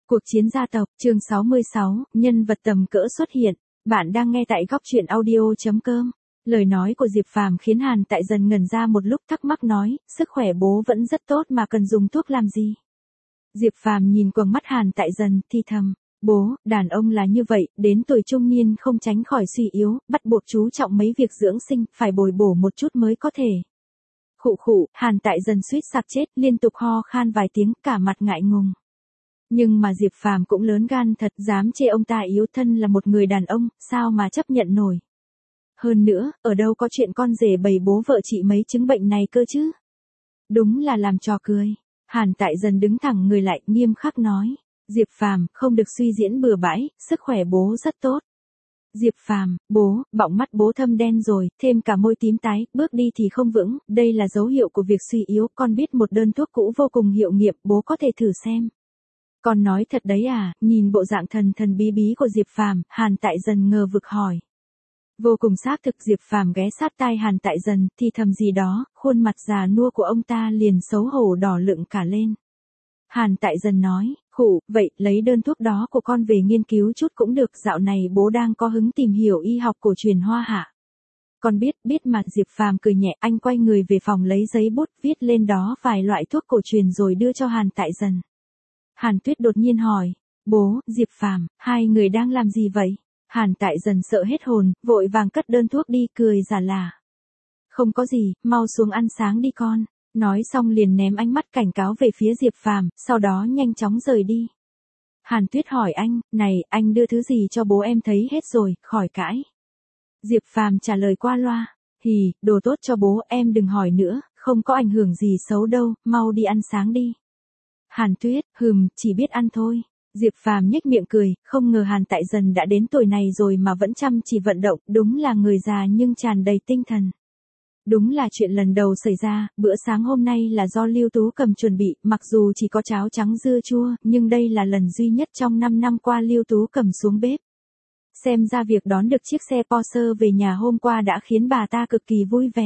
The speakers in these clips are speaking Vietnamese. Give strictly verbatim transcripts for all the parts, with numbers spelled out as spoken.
Cuộc chiến gia tộc, chương sáu mươi sáu, nhân vật tầm cỡ xuất hiện. Bạn đang nghe tại góc truyện audio chấm com. Lời nói của Diệp Phàm khiến Hàn Tại Dần ngẩn ra một lúc, thắc mắc nói, sức khỏe bố vẫn rất tốt mà cần dùng thuốc làm gì? Diệp Phàm nhìn quầng mắt Hàn Tại Dần, thì thầm, bố, đàn ông là như vậy, đến tuổi trung niên không tránh khỏi suy yếu, bắt buộc chú trọng mấy việc dưỡng sinh, phải bồi bổ một chút mới có thể. Khụ khụ, Hàn Tại Dần suýt sặc chết, liên tục ho khan vài tiếng, cả mặt ngại ngùng. Nhưng mà Diệp Phàm cũng lớn gan thật, dám chê ông ta yếu, thân là một người đàn ông, sao mà chấp nhận nổi. Hơn nữa, ở đâu có chuyện con rể bày bố vợ chị mấy chứng bệnh này cơ chứ. Đúng là làm trò cười. Hàn Tại Dần đứng thẳng người lại, nghiêm khắc nói, Diệp Phàm, không được suy diễn bừa bãi, sức khỏe bố rất tốt. Diệp Phàm, bố, bọng mắt bố thâm đen rồi, thêm cả môi tím tái, bước đi thì không vững, đây là dấu hiệu của việc suy yếu, con biết một đơn thuốc cũ vô cùng hiệu nghiệm, bố có thể thử xem. Con nói thật đấy à? Nhìn bộ dạng thần thần bí bí của Diệp Phàm, Hàn Tại Dần ngờ vực hỏi. Vô cùng xác thực. Diệp Phàm ghé sát tai Hàn Tại Dần, thì thầm gì đó, khuôn mặt già nua của ông ta liền xấu hổ đỏ lựng cả lên. Hàn Tại Dần nói, khụ, vậy lấy đơn thuốc đó của con về nghiên cứu chút cũng được, dạo này bố đang có hứng tìm hiểu y học cổ truyền Hoa Hạ. Con biết, biết mà. Diệp Phàm cười nhẹ, anh quay người về phòng lấy giấy bút, viết lên đó vài loại thuốc cổ truyền rồi đưa cho Hàn Tại Dần. Hàn Tuyết đột nhiên hỏi, bố, Diệp Phàm, hai người đang làm gì vậy? Hàn Tại Dần sợ hết hồn, vội vàng cất đơn thuốc đi, cười giả lả. Không có gì, mau xuống ăn sáng đi con. Nói xong liền ném ánh mắt cảnh cáo về phía Diệp Phàm, sau đó nhanh chóng rời đi. Hàn Tuyết hỏi anh, này, anh đưa thứ gì cho bố em thấy hết rồi, khỏi cãi. Diệp Phàm trả lời qua loa, hì, đồ tốt cho bố, em đừng hỏi nữa, không có ảnh hưởng gì xấu đâu, mau đi ăn sáng đi. Hàn Tuyết, hừm, chỉ biết ăn thôi. Diệp Phàm nhếch miệng cười, không ngờ Hàn Tại Dần đã đến tuổi này rồi mà vẫn chăm chỉ vận động, đúng là người già nhưng tràn đầy tinh thần. Đúng là chuyện lần đầu xảy ra, bữa sáng hôm nay là do Lưu Tú Cầm chuẩn bị, mặc dù chỉ có cháo trắng dưa chua, nhưng đây là lần duy nhất trong năm năm qua Lưu Tú Cầm xuống bếp. Xem ra việc đón được chiếc xe Porsche về nhà hôm qua đã khiến bà ta cực kỳ vui vẻ.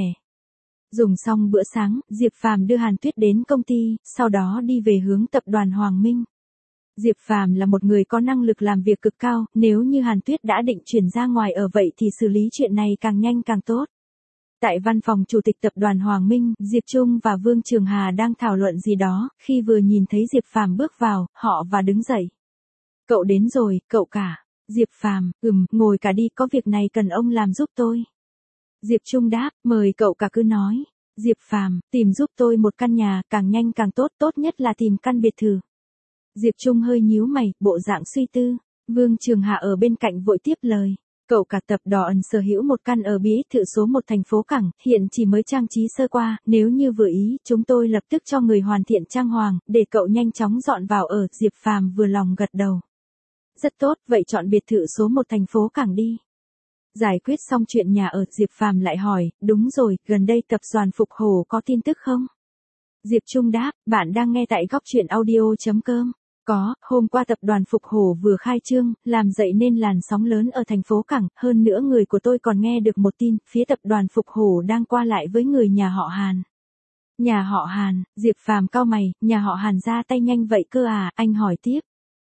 Dùng xong bữa sáng, Diệp Phàm đưa Hàn Tuyết đến công ty, sau đó đi về hướng tập đoàn Hoàng Minh. Diệp Phàm là một người có năng lực làm việc cực cao, nếu như Hàn Tuyết đã định chuyển ra ngoài ở vậy thì xử lý chuyện này càng nhanh càng tốt. Tại văn phòng chủ tịch tập đoàn Hoàng Minh, Diệp Trung và Vương Trường Hà đang thảo luận gì đó, khi vừa nhìn thấy Diệp Phàm bước vào, họ và đứng dậy. Cậu đến rồi, cậu cả. Diệp Phàm, ừm, ngồi cả đi, có việc này cần ông làm giúp tôi. Diệp Trung đáp, mời cậu cả cứ nói. Diệp Phàm, tìm giúp tôi một căn nhà, càng nhanh càng tốt, tốt nhất là tìm căn biệt thự. Diệp Trung hơi nhíu mày, bộ dạng suy tư. Vương Trường Hạ ở bên cạnh vội tiếp lời. Cậu cả tập đoàn sở hữu một căn ở biệt thự số một thành phố Cảng, hiện chỉ mới trang trí sơ qua, nếu như vừa ý, chúng tôi lập tức cho người hoàn thiện trang hoàng, để cậu nhanh chóng dọn vào ở. Diệp Phàm vừa lòng gật đầu. Rất tốt, vậy chọn biệt thự số một thành phố Cảng đi. Giải quyết xong chuyện nhà ở, Diệp Phàm lại hỏi, đúng rồi, gần đây tập đoàn Phục Hổ có tin tức không? Diệp Trung đáp, bạn đang nghe tại góc truyện audio chấm com. Có, hôm qua tập đoàn Phục Hổ vừa khai trương, làm dậy nên làn sóng lớn ở thành phố Cảng, hơn nữa người của tôi còn nghe được một tin, phía tập đoàn Phục Hổ đang qua lại với người nhà họ Hàn. Nhà họ Hàn, Diệp Phàm cau mày, nhà họ Hàn ra tay nhanh vậy cơ à, anh hỏi tiếp.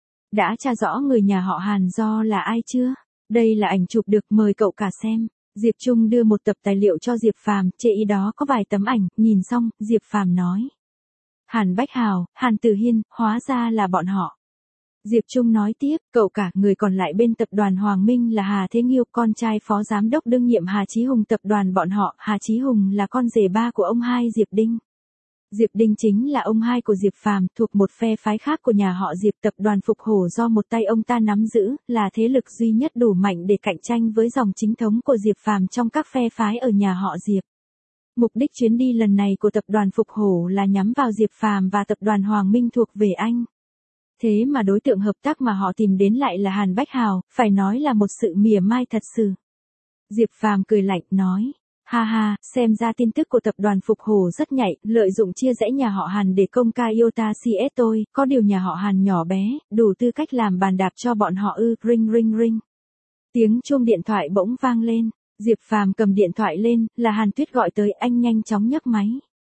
Đã tra rõ người nhà họ Hàn do là ai chưa? Đây là ảnh chụp được, mời cậu cả xem. Diệp Trung đưa một tập tài liệu cho Diệp Phàm, chê ý đó có vài tấm ảnh, nhìn xong, Diệp Phàm nói. Hàn Bách Hào, Hàn Tử Hiên, hóa ra là bọn họ. Diệp Trung nói tiếp, cậu cả, người còn lại bên tập đoàn Hoàng Minh là Hà Thế Nghiêu, con trai phó giám đốc đương nhiệm Hà Chí Hùng. Tập đoàn bọn họ, Hà Chí Hùng là con rể ba của ông hai Diệp Đinh. Diệp Đinh chính là ông hai của Diệp Phàm, thuộc một phe phái khác của nhà họ Diệp. Tập đoàn Phục Hổ do một tay ông ta nắm giữ, là thế lực duy nhất đủ mạnh để cạnh tranh với dòng chính thống của Diệp Phàm trong các phe phái ở nhà họ Diệp. Mục đích chuyến đi lần này của tập đoàn Phục Hổ là nhắm vào Diệp Phàm và tập đoàn Hoàng Minh thuộc về anh. Thế mà đối tượng hợp tác mà họ tìm đến lại là Hàn Bách Hào, phải nói là một sự mỉa mai thật sự. Diệp Phàm cười lạnh, nói. Ha ha, xem ra tin tức của tập đoàn Phục Hổ rất nhạy, lợi dụng chia rẽ nhà họ Hàn để công khai iota xê ét tôi, có điều nhà họ Hàn nhỏ bé, đủ tư cách làm bàn đạp cho bọn họ ư, ring ring ring. Tiếng chuông điện thoại bỗng vang lên, Diệp Phàm cầm điện thoại lên, là Hàn Tuyết gọi tới, anh nhanh chóng nhấc máy.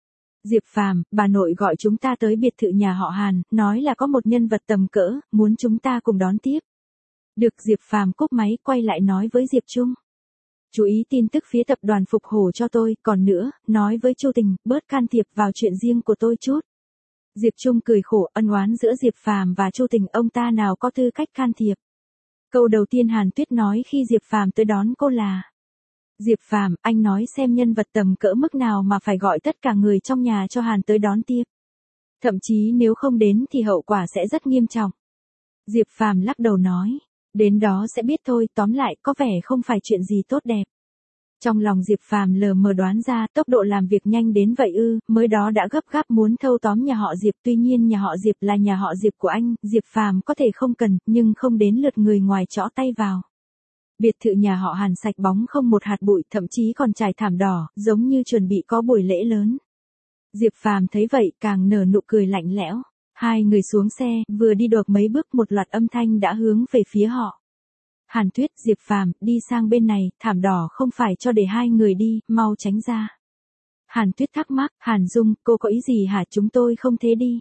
Diệp Phàm, bà nội gọi chúng ta tới biệt thự nhà họ Hàn, nói là có một nhân vật tầm cỡ, muốn chúng ta cùng đón tiếp. Được. Diệp Phàm cúp máy quay lại nói với Diệp Trung. Chú ý tin tức phía tập đoàn Phục Hổ cho tôi, còn nữa, nói với Chu Tình, bớt can thiệp vào chuyện riêng của tôi chút. Diệp Trung cười khổ, ân oán giữa Diệp Phàm và Chu Tình ông ta nào có tư cách can thiệp. Câu đầu tiên Hàn Tuyết nói khi Diệp Phàm tới đón cô là: Diệp Phàm, anh nói xem nhân vật tầm cỡ mức nào mà phải gọi tất cả người trong nhà cho Hàn tới đón tiếp. Thậm chí nếu không đến thì hậu quả sẽ rất nghiêm trọng. Diệp Phàm lắc đầu nói, đến đó sẽ biết thôi, tóm lại có vẻ không phải chuyện gì tốt đẹp. Trong lòng Diệp Phàm lờ mờ đoán ra tốc độ làm việc nhanh đến vậy ư, mới đó đã gấp gáp muốn thâu tóm nhà họ Diệp, tuy nhiên nhà họ Diệp là nhà họ Diệp của anh, Diệp Phàm có thể không cần, nhưng không đến lượt người ngoài chõ tay vào. Biệt thự nhà họ Hàn sạch bóng không một hạt bụi, thậm chí còn trải thảm đỏ, giống như chuẩn bị có buổi lễ lớn. Diệp Phàm thấy vậy càng nở nụ cười lạnh lẽo. Hai người xuống xe, vừa đi được mấy bước một loạt âm thanh đã hướng về phía họ. Hàn Tuyết, Diệp Phàm, đi sang bên này, thảm đỏ không phải cho để hai người đi, mau tránh ra. Hàn Tuyết thắc mắc, Hàn Dung, cô có ý gì hả, chúng tôi không thế đi.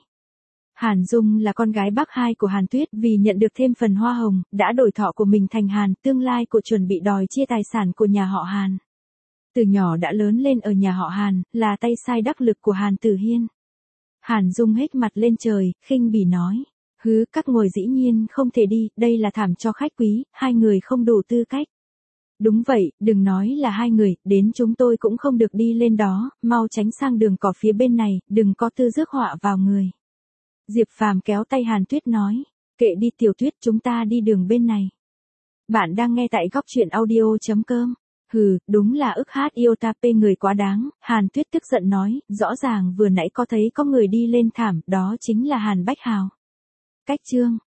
Hàn Dung là con gái bác hai của Hàn Tuyết, vì nhận được thêm phần hoa hồng, đã đổi thọ của mình thành Hàn, tương lai của chuẩn bị đòi chia tài sản của nhà họ Hàn. Từ nhỏ đã lớn lên ở nhà họ Hàn, là tay sai đắc lực của Hàn Tử Hiên. Hàn Dung hết mặt lên trời, khinh bỉ nói, hứ, các ngồi dĩ nhiên không thể đi, đây là thảm cho khách quý, hai người không đủ tư cách. Đúng vậy, đừng nói là hai người, đến chúng tôi cũng không được đi lên đó, mau tránh sang đường cỏ phía bên này, đừng có tư rước họa vào người. Diệp Phàm kéo tay Hàn Tuyết nói, kệ đi Tiểu Tuyết, chúng ta đi đường bên này. Bạn đang nghe tại góc truyện audio chấm com. Hừ, đúng là ức hát yêu ta pê người quá đáng, Hàn Tuyết tức giận nói, rõ ràng vừa nãy có thấy có người đi lên thảm, đó chính là Hàn Bách Hào. Cách chương